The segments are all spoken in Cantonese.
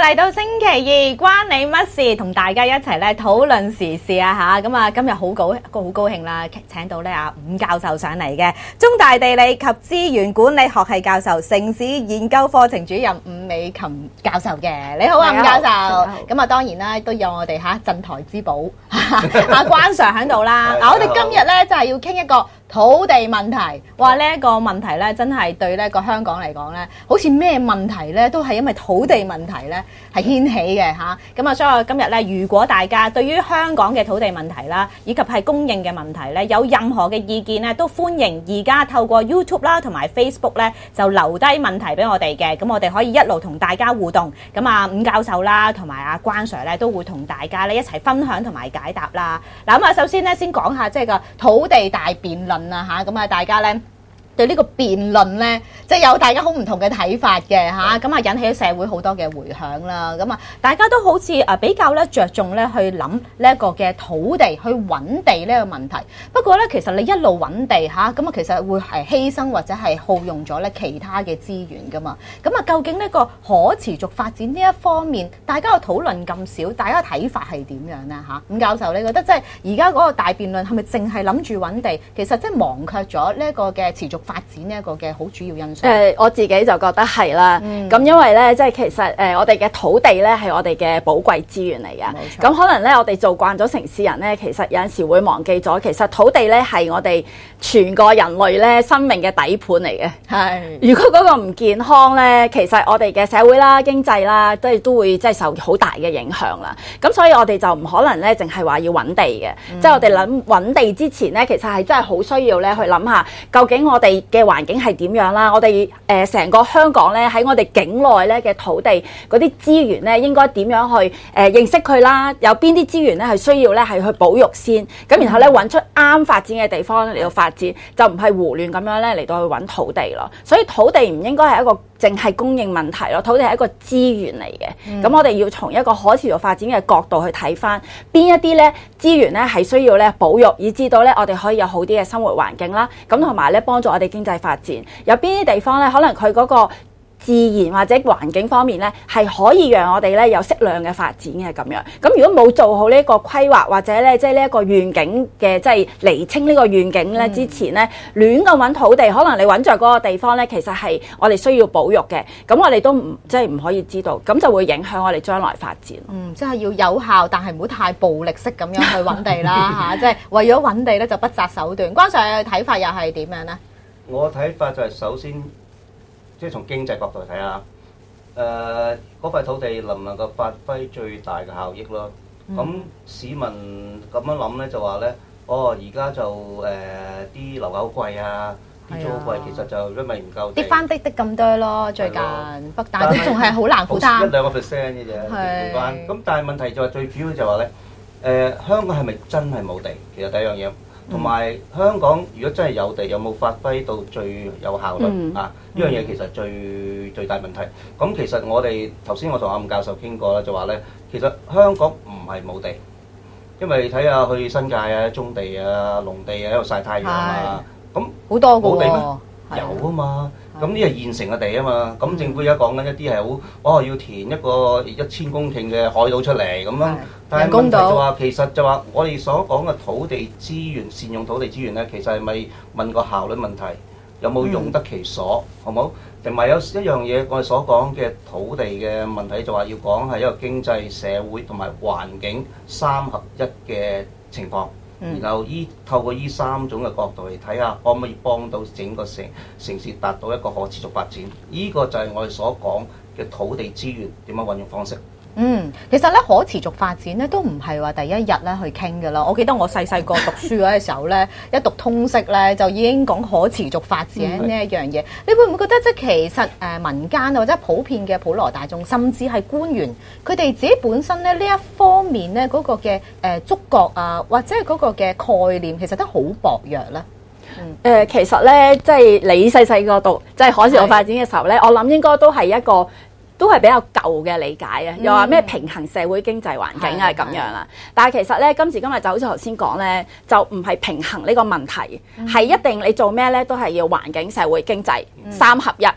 嚟到星期二，關你乜事？同大家一齊咧討論時事啊吓！咁啊，今日好高興啦，請到咧伍教授上嚟嘅，中大地理及資源管理學系教授、城市研究課程主任伍美琴教授嘅。你好啊，伍教授。咁啊，當然啦，都有我哋鎮台之寶阿關 Sir 喺度啦。嗱，我哋今日咧就係要傾一個土地問題。哇！呢一個問題咧，真係對呢個香港嚟講咧，好似咩問題咧，都係因為土地問題咧係掀起嘅嚇。咁啊，所以我今日咧，如果大家對於香港嘅土地問題啦，以及係供應嘅問題咧，有任何嘅意見咧，都歡迎而家透過 YouTube 啦同埋 Facebook 咧，就留低問題俾我哋嘅。咁我哋可以一路同大家互動。咁啊，伍教授啦同埋阿關 Sir 咧，都會同大家咧一齊分享同埋解答啦。嗱，咁啊，首先咧先講下即係個土地大辯論啊嚇。咁啊，大家咧對呢個辯論呢，即係有大家好唔同嘅睇法嘅嚇，咁啊引起社會好多嘅迴響啦。咁啊，大家都好似比較咧着重咧去諗呢一個嘅土地去揾地呢個問題。不過咧，其實你一路揾地嚇，咁啊其實會係犧牲或者係耗用咗咧其他嘅資源噶嘛。咁啊，究竟呢個可持續發展呢一方面，大家嘅討論咁少，大家嘅睇法係點樣呢嚇？伍教授，你覺得即係而家嗰個大辯論係咪淨係諗住揾地，其實即係忘卻咗呢一個嘅持續發展呢一個嘅好主要因素？ 我自己就覺得係啦。咁因為咧，即係其實我哋嘅土地咧係我哋嘅寶貴資源嚟嘅。冇錯。咁可能咧，我哋做慣咗城市人咧，其實有陣時會忘記咗，其實土地咧係我哋全個人類咧生命嘅底盤嚟嘅。係。如果嗰個唔健康咧，其實我哋嘅社會啦、經濟啦，都會即係受好大嘅影響啦。咁所以我哋就唔可能咧，淨係話要揾地嘅。即係我哋諗揾地之前咧，其實係真係好需要咧去諗下，究竟我哋嘅環境係點樣啦？我哋成個香港咧喺我哋境內咧嘅土地嗰啲資源咧，應該點樣去認識佢啦？有邊啲資源咧係需要咧係去保育先？咁然後咧揾出啱發展嘅地方嚟到發展，就唔係胡亂咁樣咧嚟到去揾土地咯。所以土地唔應該係一個淨係供應問題咯，土地係一個資源嚟嘅。咁我哋要從一個可持續發展嘅角度去睇翻邊一啲咧資源咧係需要咧保育，以至到咧我哋可以有好啲嘅生活環境啦。咁同埋咧幫助我哋經濟發展。有邊啲地方咧，可能佢嗰個自然或者環境方面咧，係可以讓我哋咧有適量嘅發展嘅咁樣。咁如果冇做好呢個規劃或者咧，即係呢一個願景嘅，即係釐清呢個願景咧之前咧，亂咁揾土地，可能你揾着嗰個地方咧，其實係我哋需要保育嘅。咁我哋都唔可以知道，咁就會影響我哋將來發展。 即係要有效，但係唔好太暴力式咁樣去揾地啦嚇。即係為咗揾地咧，就不擇手段。關 Sir 嘅睇法又係點樣呢？ 我睇法就係首先，即係從經濟角度睇下，嗰塊土地能唔能夠發揮最大嘅效益咯？咁市民咁樣諗咧，就話咧，而家就啲樓價好貴啊，啲租好貴，其實就因為唔夠地， 跌翻的咁多咯，最近，但係都仲係好難負擔， 1-2%嘅啫，咁但係問題就係最主要就話咧，香港係咪真係冇地？其實第一樣嘢。同埋香港，如果真係有地，有冇發揮到最有效率啊？呢樣嘢其實最大問題。咁其實我哋頭先我同阿伍教授傾過啦，就話咧，其實香港唔係冇地，因為睇下去新界啊、棕地啊、農地啊喺度曬太陽啊，咁好多冇地咩？有啊嘛。咁呢係現成嘅地啊嘛。咁政府而家講緊一啲係好，要填一個1000公頃嘅海島出嚟咁樣。但係問題就話，其實就話我哋所講嘅土地資源、善用土地資源咧，其實係咪問個效率問題，有冇用得其所，好冇？定係有一樣嘢我哋所講嘅土地嘅問題，就話要講係一個經濟、社會同埋環境3合1嘅情況。然後透過呢3種嘅角度嚟睇下，可唔可以幫到整個城市達到一個可持續發展？呢個就係我哋所講嘅土地資源點樣運用方式。 其實咧可持續發展咧都唔係話第一日咧去傾㗎啦。我記得我細個讀書嗰陣時候咧，一讀通識咧就已經講可持續發展呢一樣嘢。你會唔會覺得即係其實民間或者普遍嘅普羅大眾，甚至係官員，佢哋自己本身咧呢一方面咧嗰個嘅觸覺啊，或者係嗰個嘅概念，其實都好薄弱咧。 其實咧，即係你細個讀即係可持續發展嘅時候咧，我諗應該都係一個。都係比較舊嘅理解啊，又話咩平衡社會經濟環境啊咁樣啦。但係其實咧，今時今日就好似頭先講咧，就唔係平衡呢個問題，係一定你做咩咧都係要環境、社會、經濟3合1。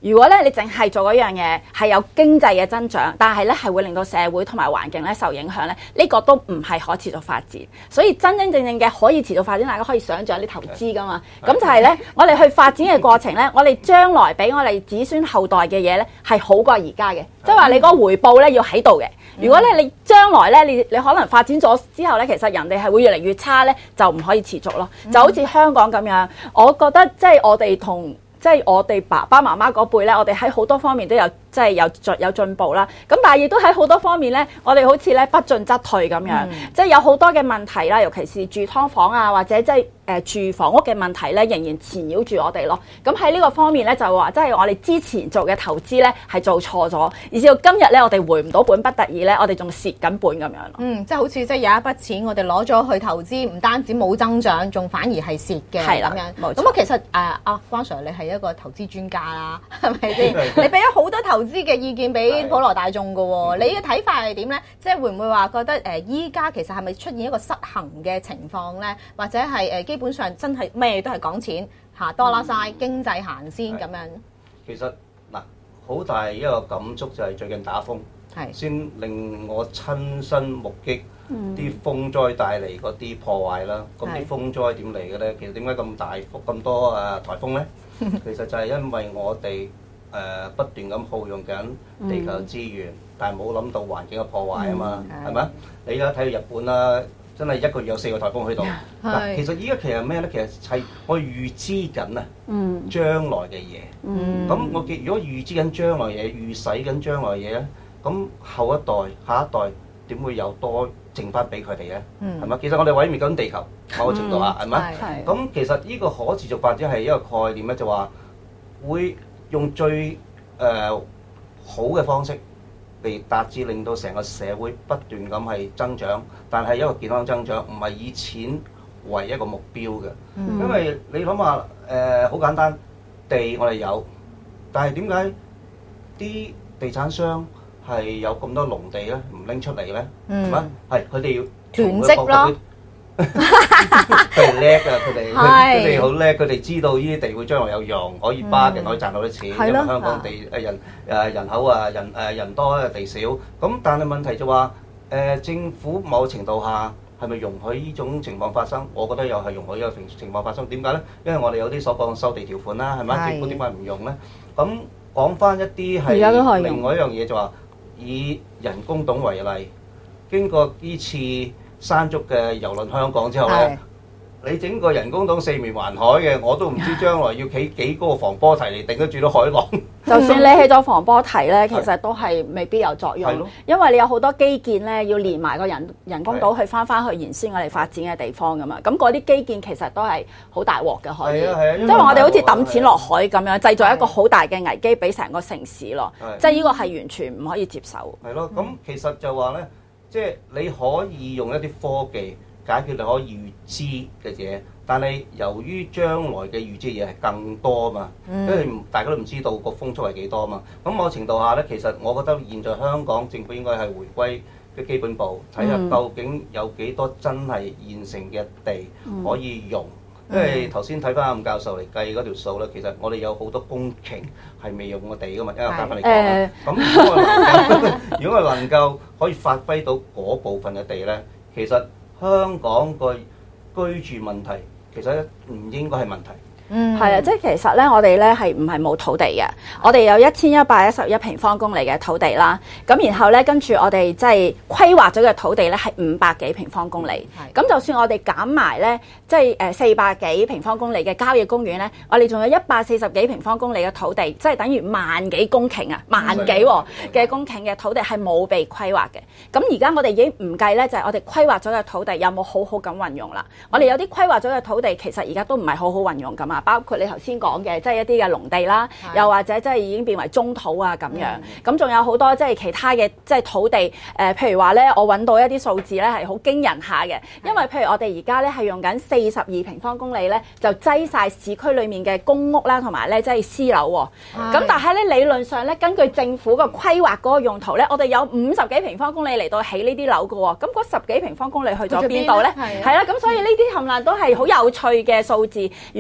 如果咧你淨係做嗰樣嘢係有經濟嘅增長，但係咧係會令到社會同埋環境咧受影響咧，呢個都唔係可持續發展。所以真真正正嘅可以持續發展，大家可以想像啲投資噶嘛。咁就係咧，我哋去發展嘅過程咧，我哋將來俾我哋子孫後代嘅嘢咧係好過而家嘅，即係話你嗰個回報咧要喺度嘅。如果咧你將來咧你可能發展咗之後咧，其實人哋係會越嚟越差咧，就唔可以持續咯。就好似香港咁樣，我覺得即係我哋同即係我哋爸爸媽媽嗰輩咧，我哋喺好多方面都有即係有進步啦。咁但係亦都喺好多方面咧，我哋好似咧不進則退咁樣，即係有好多嘅問題啦，尤其是住劏房啊，或者即係住房屋嘅問題咧，仍然纏繞住我哋咯。咁喺呢個方面咧，就話即係我哋之前做嘅投資咧係做錯咗，而至到今日咧，我哋回唔到本，不得已咧，我哋仲蝕緊本咁樣咯。 即係好似即係有一筆錢，我哋攞咗去投資，唔單止冇增長，仲反而係蝕嘅咁樣。 冇錯。 咁其實關 Sir 你係一個投資專家啦，係咪先？你俾咗好多投資嘅意見俾普羅大眾㗎喎，你嘅睇法係點咧？即係會唔會話覺得依家其實係咪出現一個失衡嘅情況咧？或者係基本上真係咩都係講錢嚇多啦晒，經濟行先咁樣？ 其實嗱，好大一個感觸就係最近打風，先令我親身目擊啲風災帶嚟嗰啲破壞啦。咁啲風災點嚟嘅咧？其實點解咁大幅咁多颱風咧？其實就係因為我哋不斷咁耗用緊地球資源，但係冇諗到環境嘅破壞啊嘛，係咪？你而家睇到日本啦，真係一個月有4個颱風去到。嗱，其實依家其實咩咧？其實係我預知緊啊，將來嘅嘢。咁我如果預知緊將來嘢，預使緊將來嘢咧，咁後一代、下一代點會有多剩翻俾佢哋咧？係咪？其實我哋毀滅緊地球某個程度下，係咪？咁其實呢個可持續發展係一個概念咧，就話會用最好嘅方式嚟達至令到成個社會不斷咁係增長，但係一個健康增長，唔係以錢為一個目標嘅。因為你諗下好簡單，地我哋有，但係點解啲地產商係有咁多農地咧，唔拎出嚟咧？係咪？係佢哋要囤積咯。 佢哋叻啊！佢哋好叻，佢哋知道呢啲地會將來有用，可以bargain，可以賺到啲錢。因為香港地人口人多地少，咁但係問題就話政府某程度下係咪容許呢種情況發生？我覺得又係容許呢個情況發生。點解咧？因為我哋有啲所講收地條款啦，係咪？政府點解唔用咧？咁講翻一啲係另外一樣嘢，就話以人工島為例，經過呢次山竹嘅遊輪香港之後咧，你整個人工島四面環海嘅，我都唔知將來要起幾高個防波堤嚟頂得住到海浪。 就算你起咗防波堤咧，其實都係未必有作用，因為你有好多基建咧，要連埋個人工島去翻去原先我哋發展嘅地方噶嘛。咁嗰啲基建其實都係好大鑊嘅，可以。即係話我哋好似抌錢落海咁樣，製造一個好大嘅危機俾成個城市咯。即係呢個係完全唔可以接受。 係咯，咁其實就話咧。即係你可以用一啲科技解決你可以預知嘅嘢，但係由於將來嘅預知嘢係更多嘛，因為大家都唔知道個風速係幾多嘛。咁某程度下咧，其實我覺得現在香港政府應該係回歸嘅基本步，睇下究竟有幾多真係現成嘅地可以用。因為頭先睇翻阿伍教授嚟計嗰條數咧，其實我哋有好多公頃係未用過地噶嘛，因為我簡單嚟講啦。咁如果我能夠可以發揮到嗰部分嘅地咧，其實香港個居住問題其實唔應該係問題。 係啊，即係其實咧，我哋咧係唔係冇土地嘅？我哋有1111平方公里嘅土地啦。咁然後咧，跟住我哋即係規劃咗嘅土地咧係500幾平方公里。咁就算我哋減埋咧，即係400幾平方公里嘅郊野公園咧，我哋仲有140幾平方公里嘅土地，即係等於萬幾公頃啊，萬幾嘅公頃嘅土地係冇被規劃嘅。咁而家我哋已經唔計咧，就係我哋規劃咗嘅土地有冇好好咁運用啦。我哋有啲規劃咗嘅土地，其實而家都唔係好好運用咁啊。包括你頭先講嘅，即係一啲嘅農地啦，又或者即係已經變為棕土啊咁樣。咁仲有好多即係其他嘅即係土地，譬如話咧，我揾到一啲數字咧係好驚人下嘅。因為譬如我哋而家咧係用緊42平方公里咧，就擠晒市區裡面嘅公屋啦，同埋咧即係私樓喎。咁但係咧理論上咧，根據政府個規劃嗰個用途咧，我哋有50幾平方公里嚟到起呢啲樓嘅喎。咁嗰10幾平方公里去咗邊度咧？係啦，咁所以呢啲冚唪唥都係好有趣嘅數字。如果市民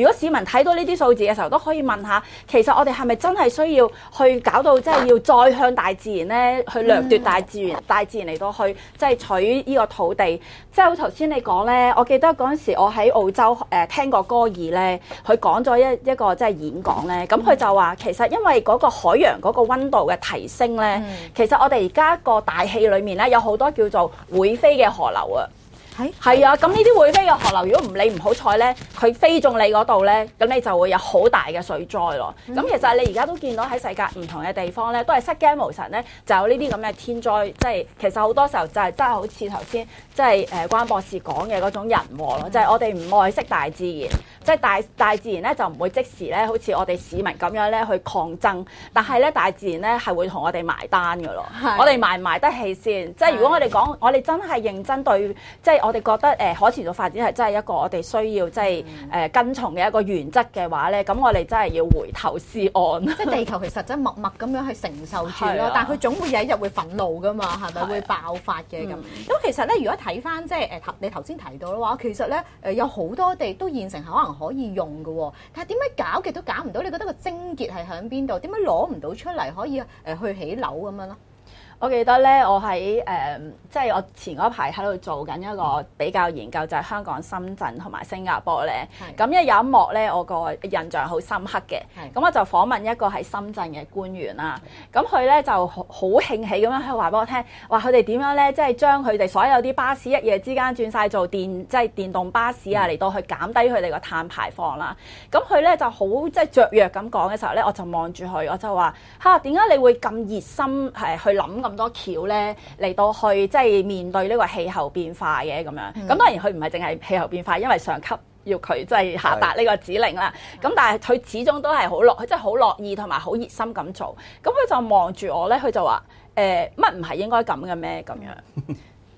民睇到呢啲數字嘅時候，都可以問下，其實我哋係咪真係需要去搞到即係要再向大自然咧去掠奪大自然嚟到去即係取呢個土地？即係好頭先你講咧，我記得嗰陣時我喺澳洲聽過戈爾咧，佢講咗一個即係演講咧，咁佢就話其實因為嗰個海洋嗰個溫度嘅提升咧，其實我哋而家個大氣裡面咧有好多叫做會飛嘅河流啊。係啊，咁呢啲會飛嘅河流，如果唔好彩咧，佢飛中你嗰度咧，咁你就會有好大嘅水災咯。咁其實你而家都見到喺世界唔同嘅地方咧，都係失驚無神咧，就有呢啲咁嘅天災，即係其實好多時候就係真係好似頭先即係關博士講嘅嗰種人禍咯，就係我哋唔愛惜大自然，即係大自然咧就唔會即時咧，好似我哋市民咁樣咧去抗爭，但係咧大自然咧係會同我哋埋單㗎咯。我哋埋唔埋得起先？即係如果我哋講，我哋真係認真對，即係我哋覺得可持續發展係真係一個我哋需要即係跟從嘅一個原則嘅話咧，咁我哋真係要回頭是岸。 即係地球其實真係默默咁樣去承受住咯，但係佢總會有一日會憤怒噶嘛，係咪會爆發嘅咁？咁其實咧，如果睇翻即係你頭先提到嘅話，其實咧有好多地都現成可能可以用嘅喎，但係點解搞極都搞唔到？你覺得個症結係喺邊度？點解攞唔到出嚟可以去起樓咁樣咯？ 我記得咧，我喺即係我前嗰排喺度做緊一個比較研究，就係香港、深圳同埋新加坡咧。咁因為有一幕咧，我個印象好深刻嘅。咁我就訪問一個喺深圳嘅官員啦。咁佢咧就好興起咁樣去話俾我聽，話佢哋點樣咧，即係將佢哋所有啲巴士一夜之間轉晒做即係電動巴士啊，嚟到去減低佢哋個碳排放啦。咁佢咧就好即係雀躍咁講嘅時候咧，我就望住佢，我就話嚇，點解你會咁熱心去諗咁多橋咧嚟到去即係面對呢個氣候變化嘅咁樣？咁當然佢唔係淨係氣候變化，因為上級要佢即係下達呢個指令啦。咁但係佢始終都係佢真係好樂意同埋好熱心咁做。咁佢就望住我咧，佢就話乜唔係應該咁嘅咩？咁樣。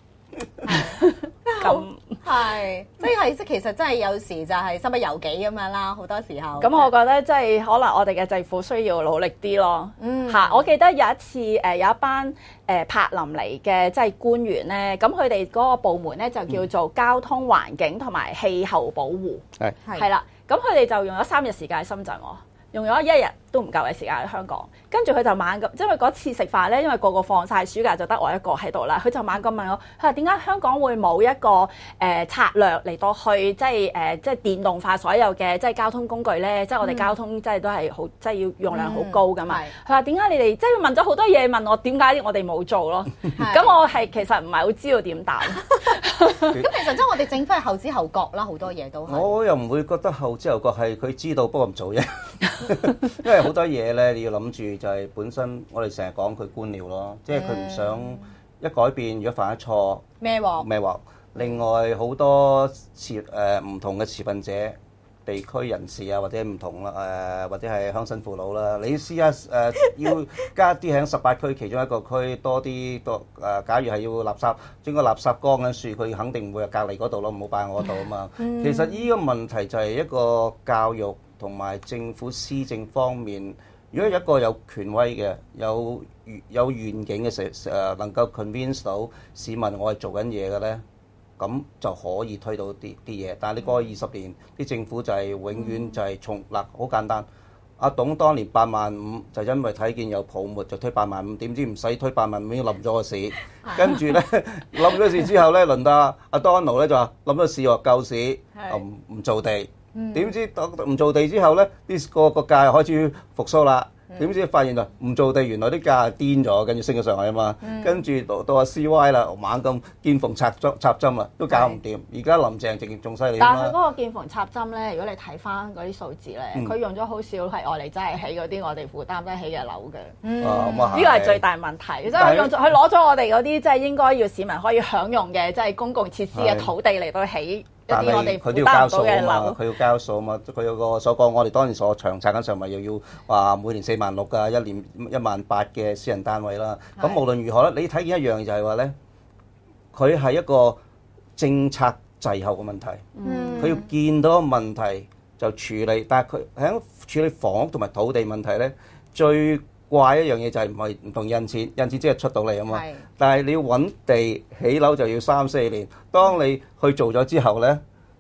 咁係，即係其實真係有時就係身不由己咁樣啦，好多時候。 咁我覺得即係可能我哋嘅政府需要努力啲咯。我記得有一次有一班柏林嚟嘅即係官員咧，咁佢哋嗰個部門咧就叫做交通環境同埋氣候保護。係啦，咁佢哋就用咗3日時間喺深圳喎。用咗1日都唔夠嘅時間喺香港，跟住佢就猛咁，因為嗰次食飯咧，因為個個放晒暑假，就得我一個喺度啦。佢就猛咁問我，佢話點解香港會冇一個策略嚟到去即係電動化所有嘅即係交通工具咧？即係我哋交通即係都係好即係要用量好高噶嘛。佢話點解你哋即係問咗好多嘢問我點解我哋冇做咯？咁我係其實唔係好知道點答。 咁其實即係我哋政府係後知後覺啦，好多嘢都係。 我又唔會覺得後知後覺係佢知道，不過唔做啫。因為好多嘢咧，你要諗住就係本身我哋成日講佢官僚咯，即係佢唔想一改變，如果犯咗錯咩鑊？ 另外好多唔同嘅持份者、地區人士啊，或者唔同啦或者係鄉紳父老啦，你試下要加啲喺18區其中一個區多啲假如係要垃圾，將個垃圾缸嘅樹，佢肯定唔會係隔離嗰度咯，唔好擺我嗰度啊嘛。其實呢個問題就係一個教育同埋政府施政方面，如果一個有權威嘅、有願景嘅能夠 convince 到市民我係做緊嘢嘅咧，咁就可以推到啲嘢。但係你過去20年，啲政府就係永遠就係好簡單。阿董當年85000就因為睇見有泡沫就推85000，點知唔使推85000已經冧咗個市。跟住咧冧咗市之後咧，輪到阿 Donald 咧就話冧咗市喎，救市唔做地。點知唔做地之後咧，個價又開始復甦啦。點知發現就唔做地，原來啲價係癲咗，跟住升咗上去啊嘛。跟住到阿 CY 啦，猛咁見縫插針啊，都搞唔掂。而家林鄭仲犀利啊嘛。 但係佢嗰個見縫插針咧，如果你睇翻嗰啲數字咧，佢用咗好少係我哋真係起嗰啲我哋負擔得起嘅樓嘅。呢個係最大問題。即係佢攞咗我哋嗰啲即係應該要市民可以享用嘅即係公共設施嘅土地嚟到起。 但係佢都要交數啊嘛，佢要交數啊嘛，佢有個所講，我哋當年所長策緊上咪又要話每年46000㗎，一年18000嘅私人單位啦。咁無論如何咧，你睇見一樣就係話咧，佢係一個政策滯後嘅問題。佢要見到問題就處理，但係佢喺處理房屋同埋土地問題咧，最怪一樣嘢就係唔同印錢即係出到嚟啊嘛。但係你要揾地起樓就要3-4年。當你去做咗之後咧，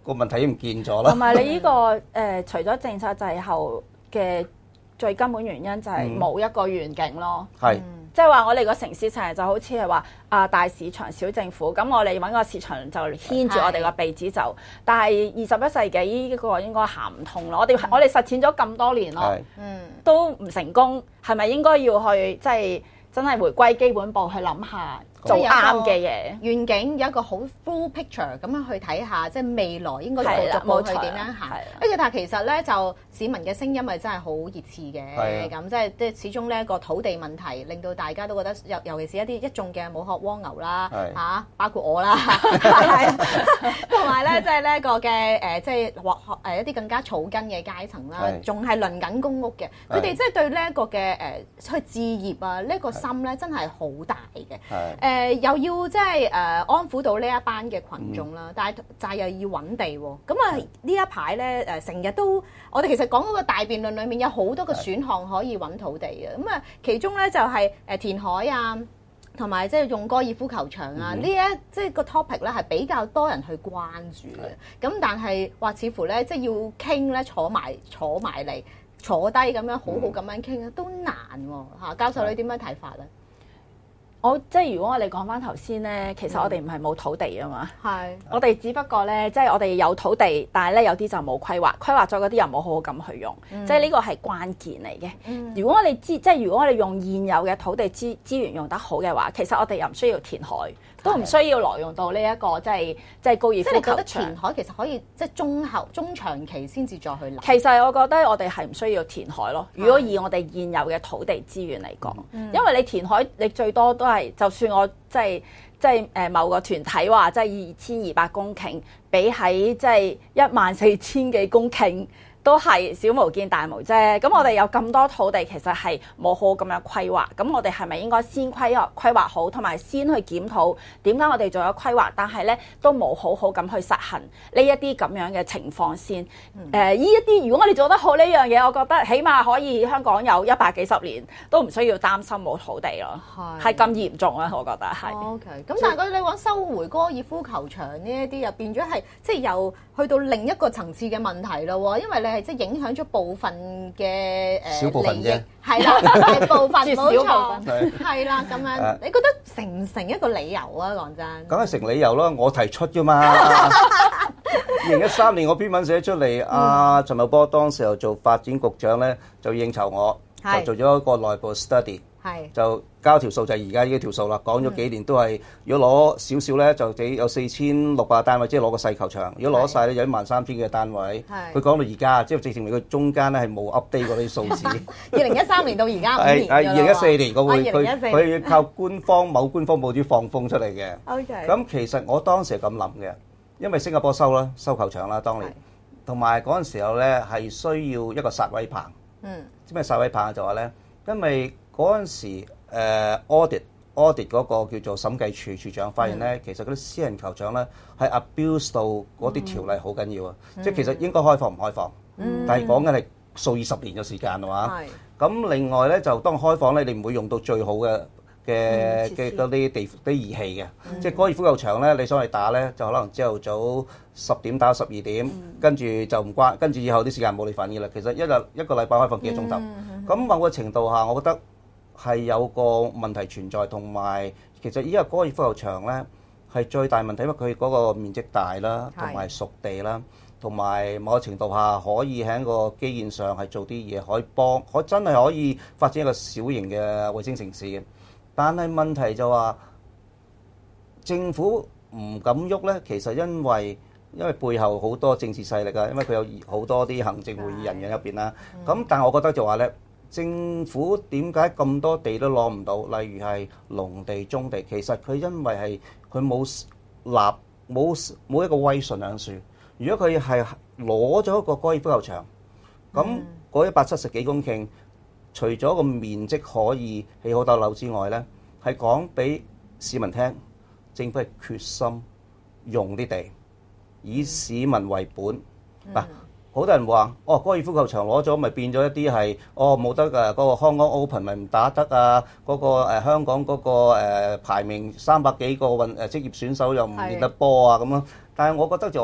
個問題已經唔見咗啦。 同埋你呢個除咗政策滯後嘅最根本原因就係冇一個願景咯。 係。 即係話我哋個城市成日就好似係話大市場小政府，咁我哋揾個市場就牽住我哋個鼻子走。但係21世紀呢個應該行唔通咯。我哋實踐咗咁多年咯，都唔成功，係咪應該要去即係真係回歸基本步去諗下？做啱嘅嘢， 願景有一個好 full picture 咁樣去睇下，即係未來應該逐步去點樣行。但係其實咧就市民嘅聲音係真係好熱刺嘅，咁即係始終呢一個土地問題令到大家都覺得，尤其是一眾嘅冇殼蝸牛啦嚇，包括我啦，同埋咧即係呢一個嘅即係一啲更加草根嘅階層啦，仲係輪緊公屋嘅，佢哋即係對呢一個嘅去置業啊呢個心咧真係好大嘅。又要即係安撫到呢一班嘅群眾啦，但係就係又要揾地喎。咁啊呢一排咧成日都，我哋其實講嗰個大辯論裡面有好多個選項可以揾土地嘅。咁啊其中咧就係填海啊，同埋即係用高爾夫球場啊，即係個 topic 咧係比較多人去關注嘅。咁但係話似乎咧即係要傾咧坐埋嚟坐低咁樣好好咁樣傾都難喎嚇。教授你點樣睇法咧？ 即係如果我哋講翻頭先咧，其實我哋唔係冇土地啊嘛， 係我哋只不過咧，即係我哋有土地，但係咧有啲就冇規劃咗嗰啲又冇好好咁去用，即係呢個係關鍵嚟嘅。如果我哋如果我哋用現有嘅土地資源用得好嘅話，其實我哋又唔需要填海，都唔需要挪用到呢一個即係高爾夫球場。即係你覺得填海其實可以即係中長期先至再去諗？其實我覺得我哋係唔需要填海咯。如果以我哋現有嘅土地資源嚟講，因為你填海你最多都係，就算我即係某個團體話即係2200公頃，比喺即係14000幾公頃，都係小巫見大巫啫。咁我哋有咁多土地，其實係冇好咁樣規劃。咁我哋係咪應該先規劃好，同埋先去檢討點解我哋做咗規劃，但係咧都冇好好咁去實行呢一啲咁樣嘅情況先？呢一啲如果我哋做得好呢樣嘢，我覺得起碼可以香港有100幾十年都唔需要擔心冇土地咯。係咁嚴重啊，我覺得係。OK， 咁但係你講收回高爾夫球場呢一啲，又變咗係即係又去到另一個層次嘅問題咯。因為你係即係影響咗部分嘅小部分啫， 係啦，係部分冇錯，係啦咁樣。你覺得成唔成一個理由啊？講真， 梗係成理由啦，我提出㗎嘛。2013年我篇文寫出嚟，陳茂波當時候做發展局長咧，就應酬我，就做咗一個內部 study。就交條數就係而家呢條數啦，講咗幾年都係，如果攞少少咧就有4600單位，即係攞個細球場；如果攞晒咧有13000嘅單位。佢講到而家，即係直情佢中間咧係冇 update 過啲數字。 2013年到而家5年㗎啦。 係2014年，佢靠某官方報紙放風出嚟嘅。咁其實我當時係咁諗嘅，因為新加坡收球場啦，當年，同埋嗰陣時候咧係需要一個殺位棚。知咩殺位棚就話咧，因為嗰陣時audit 嗰個叫做審計處處長發現咧，其實嗰啲私人球場咧係 abuse 到嗰啲條例好緊要啊！即係其實應該開放唔開放，但係講緊係數20年嘅時間啊嘛。咁另外咧就當開放咧，你唔會用到最好嘅嗰啲儀器嘅，即係高爾夫球場咧，你想去打咧就可能朝頭早10點打到12點，跟住就唔關，跟住以後啲時間冇你份嘅啦。其實一個禮拜開放幾個鐘頭，咁某個程度下，我覺得係有個問題存在，同埋其實依家高爾夫球場咧係最大問題，因為佢嗰個面積大啦，同埋熟地啦，同埋某個程度下可以喺個基建上係做啲嘢，可真係可以發展一個小型嘅衛星城市嘅。但係問題就話政府唔敢喐咧，其實因為背後好多政治勢力啊，因為佢有好多啲行政會議人喺入邊啦。咁但係我覺得就話咧，政府點解咁多地都攞唔到？例如係農地、棕地，其實佢因為係佢冇一個威信喺處。如果佢係攞咗一個高爾夫球場，咁嗰170幾公頃。除咗個面積可以起好多樓之外咧，係講俾市民聽，政府係決心用啲地，以市民為本。嗱，好多人話，高爾夫球場攞咗，咪變咗一啲係，冇得嗰個香港 Open 咪唔打得啊，嗰個香港嗰個排名300幾個職業選手又唔練得波啊咁樣。但係我覺得就話咧，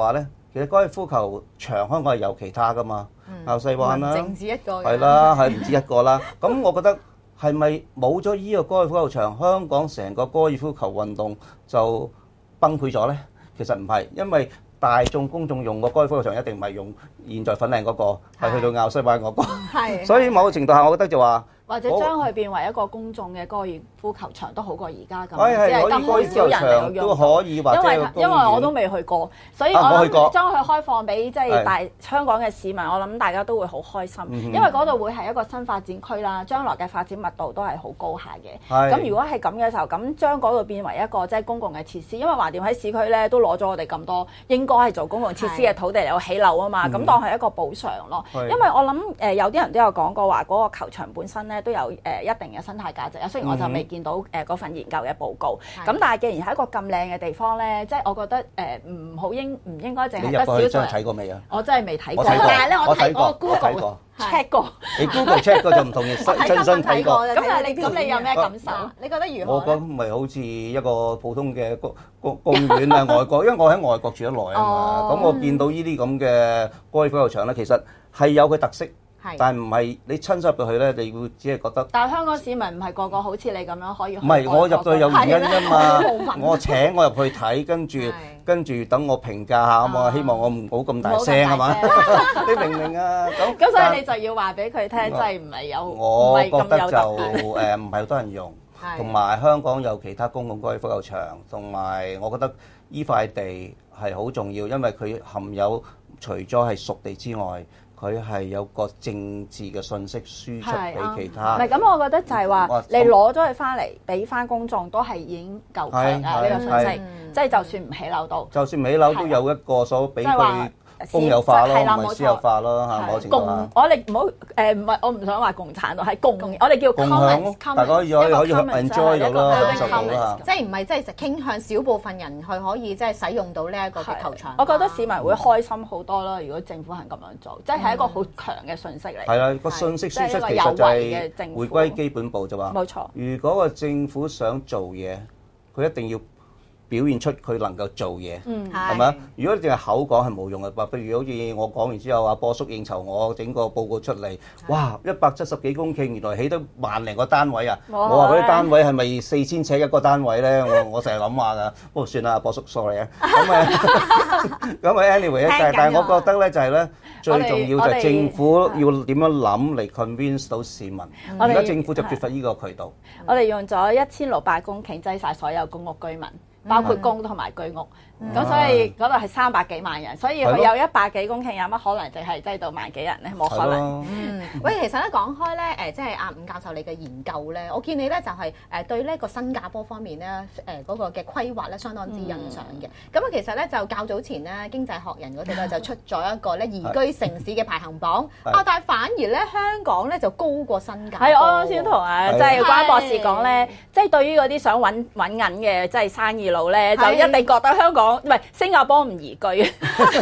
其實高爾夫球場香港係有其他噶嘛，牛西灣啦， 淨止一個嘅。 係啦，係唔止一個啦。咁我覺得係咪冇咗依個高爾夫球場，香港成個高爾夫球運動就崩潰咗咧？其實唔係，因為大眾公眾用個高爾夫球場一定唔係用現在粉嶺嗰個，係去到牛西灣嗰個。 係。 所以某個程度下，我覺得就話。 或者將佢變為一個公眾嘅高爾夫球場都好過而家咁， 只係咁少人嚟用都可以，或者因為我都未去過，所以我諗將佢開放俾即係香港嘅市民，我諗大家都會好開心，因為嗰度會係一個新發展區啦，將來嘅發展密度都係好高下嘅。咁如果係咁嘅時候，咁將嗰度變為一個即係公共嘅設施，因為橫掂喺市區咧都攞咗我哋咁多應該係做公共設施嘅土地嚟起樓啊嘛，咁當係一個補償咯。因為我諗有啲人都有講過話嗰個球場本身咧都有一定嘅生態價值啊，雖然我就未見到嗰份研究嘅報告，咁但係既然係一個咁靚嘅地方咧，即係我覺得唔應該淨係得少數人。你入過去真係睇過未啊？我真係未睇過，但係咧我睇過 Google check 過。你 Google check 過就唔同嘅，真身睇過。 咁你有咩感受？你覺得如何？ 我覺得咪好似一個普通嘅公園啊，外國，因為我喺外國住得耐啊嘛，咁我見到呢啲咁嘅高爾夫球場咧，其實係有佢特色。但係唔係你親身入到去咧，你會只係覺得。但係香港市民唔係個個好似你咁樣可以。唔係，我入到去有原因㗎嘛。我請我入去睇，跟住等我評價下啊嘛。希望我唔好咁大聲係嘛？你明唔明啊？咁所以你就要話俾佢聽，真係唔係有。 我覺得就唔係好多人用，同埋香港有其他公共高爾夫球場，同埋我覺得依塊地係好重要，因為佢含有除咗係屬地之外。佢係有個政治嘅信息輸出俾其他。唔係咁，我覺得就係話你攞咗佢翻嚟，俾翻公眾都係已經夠強啊！呢個信息，即係就算唔起樓都，就算唔起樓都有一個所俾佢公有化咯，唔係私有化咯嚇。某程度上，我哋唔好唔係我唔想話共產咯，係共，我哋叫共享，大家可以 enjoy 到啦，享受到啦。即係唔係即係傾向少部分人去可以即係使用到呢一個嘅球場？我覺得市民會開心好多啦，如果政府肯咁樣做，即係一個好強嘅信息嚟。係啦，個信息輸出其實就係回歸基本步啫嘛。冇錯。如果個政府想做嘢，佢一定要表現出佢能夠做嘢，係咪啊？如果你淨係口講係冇用嘅，譬如好似我講完之後，阿波叔應酬我整個報告出嚟，哇！170幾公頃，原來起得萬零個單位啊！我話嗰啲單位係咪4000尺一個單位咧？我成日諗下㗎，不過算啦，阿波叔 sorry 啊。anyway 咧，但係我覺得咧就係咧，最重要就係政府要點樣諗嚟 convince 到市民。而家政府就缺乏呢個渠道。我哋用咗1600公頃擠晒所有公屋居民。包括公同埋居屋，咁所以嗰度係300幾萬人，所以佢有100幾公頃，有乜可能淨係擠到萬幾人咧？冇可能。喂，其實咧講開咧，即係阿伍教授你嘅研究咧，我見你咧就係對呢個新加坡方面咧，嗰個嘅規劃咧相當之欣賞嘅。咁啊，其實咧就較早前咧，《經濟學人》嗰度咧就出咗一個咧宜居城市嘅排行榜，但係反而咧香港咧就高過新加坡。係，我啱先同即係關博士講咧，即係對於嗰啲想揾銀嘅即係生意路咧，就一定覺得香港唔係新加坡唔宜居，因為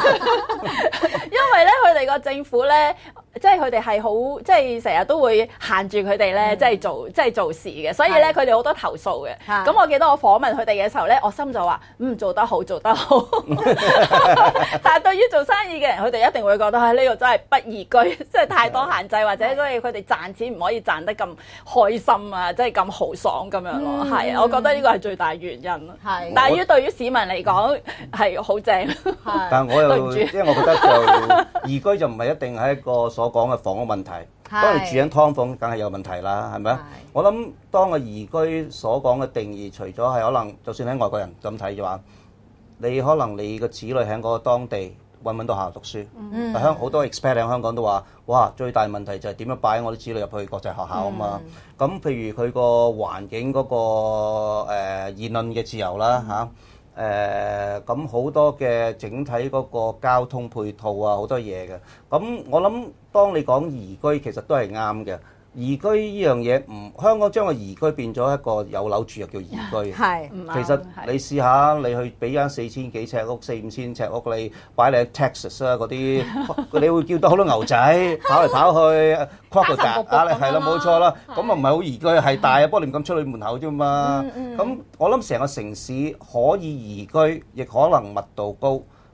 咧佢哋個政府咧，即係佢哋係好，即係成日都會限住佢哋咧，即係做事嘅，所以咧佢哋好多投訴嘅。咁我記得我訪問佢哋嘅時候咧，我心就話做得好，做得好。但係對於做生意嘅人，佢哋一定會覺得呢個真係不宜居，即係太多限制，或者所以佢哋賺錢唔可以賺得咁開心啊，即係咁豪爽咁樣咯。係啊，我覺得呢個係最大原因咯。係，但係對於市民嚟講係好正。但係我又即係我覺得就宜居就唔係一定係一個所講嘅房屋問題。當你住緊劏房，梗係有問題啦，係咪啊？我諗當個宜居所講嘅定義，除咗係可能，就算喺外國人咁睇嘅話，你可能你個子女喺嗰個當地揾唔到學校讀書。但好多 expert 喺香港都話，哇！最大問題就係點樣擺我啲子女入去國際學校啊嘛。咁譬如佢個環境嗰個言論嘅自由啦嚇。咁好多嘅整體嗰個交通配套啊，好多嘢嘅。咁我諗，當你講宜居，其實都係啱嘅。宜居呢樣嘢香港將個宜居變咗一個有樓住又叫宜居。係，其實你試下，你去俾間4000幾尺屋、4、5千尺屋，你擺你喺 Texas 啊嗰啲，你會叫到好多牛仔跑嚟跑去 crocodile 係啦，冇錯啦。咁啊唔係好宜居，係大啊，不過你唔敢出去門口啫嘛。咁我諗成個城市可以宜居，亦可能密度高。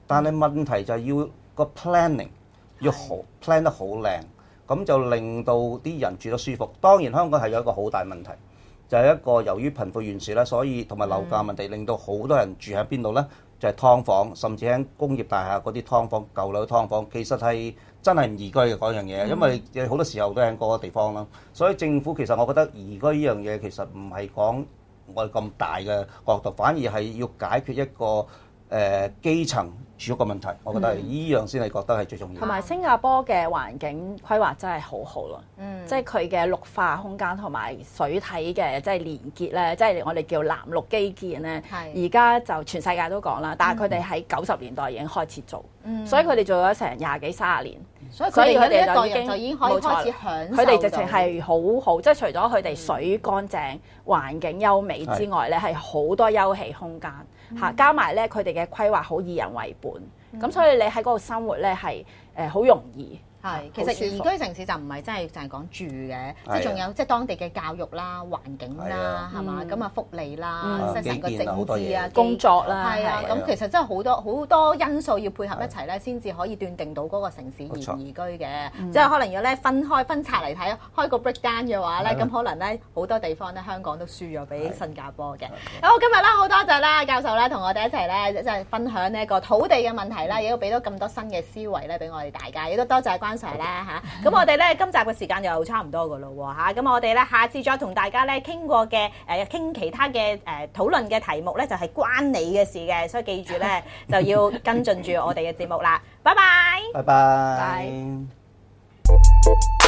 但係問題就係要個 planning 要好 plan 得好靚，咁就令到啲人住得舒服。當然香港係有一個好大問題，就係一個由於貧富懸殊咧，所以同埋樓價問題，令到好多人住喺邊度咧？就係劏房，甚至喺工業大廈嗰啲劏房、舊樓劏房，其實係真係唔宜居嘅嗰樣嘢，因為好多時候都喺嗰個地方啦。所以政府其實我覺得宜居呢樣嘢其實唔係講我哋咁大嘅角度，反而係要解決一個基層住屋嘅問題。我覺得係依樣先係覺得係最重要。 同埋新加坡嘅環境規劃真係好好咯，即係佢嘅綠化空間同埋水體嘅即係連結咧，即係我哋叫藍綠基建咧。而家就全世界都講啦，但係佢哋喺90年代已經開始做，所以佢哋做咗成20幾30年。 所以佢哋呢一代人就已經可以開始享受到。 佢哋直情係好好，即係除咗佢哋水乾淨、環境優美之外咧，係好多休憩空間嚇，加埋咧佢哋嘅規劃好以人為本，咁所以你喺嗰度生活咧係好容易。 係，其實宜居城市就唔係真係就係講住嘅，即係仲有即係當地嘅教育啦、環境啦，係嘛？咁啊福利啦，即係成個政治啊、 工作啦， 係啊，咁其實真係好多因素要配合一齊咧，先至可以斷定到嗰個城市宜唔宜居嘅。即係可能如果咧分拆嚟睇，開個 breakdown 嘅話咧，咁可能咧好多地方咧香港都輸咗俾新加坡嘅。好，今日啦好多謝啦教授咧同我哋一齊咧即係分享呢一個土地嘅問題啦，亦都俾到咁多新嘅思維咧俾我哋大家，亦都多謝關Sir啦嚇，咁我哋咧今集嘅時間又差唔多噶咯喎嚇，咁我哋咧下次再同大家咧傾過嘅傾其他嘅討論嘅題目咧就係關你嘅事嘅，所以記住咧就要跟進住我哋嘅節目啦，拜拜， 拜拜。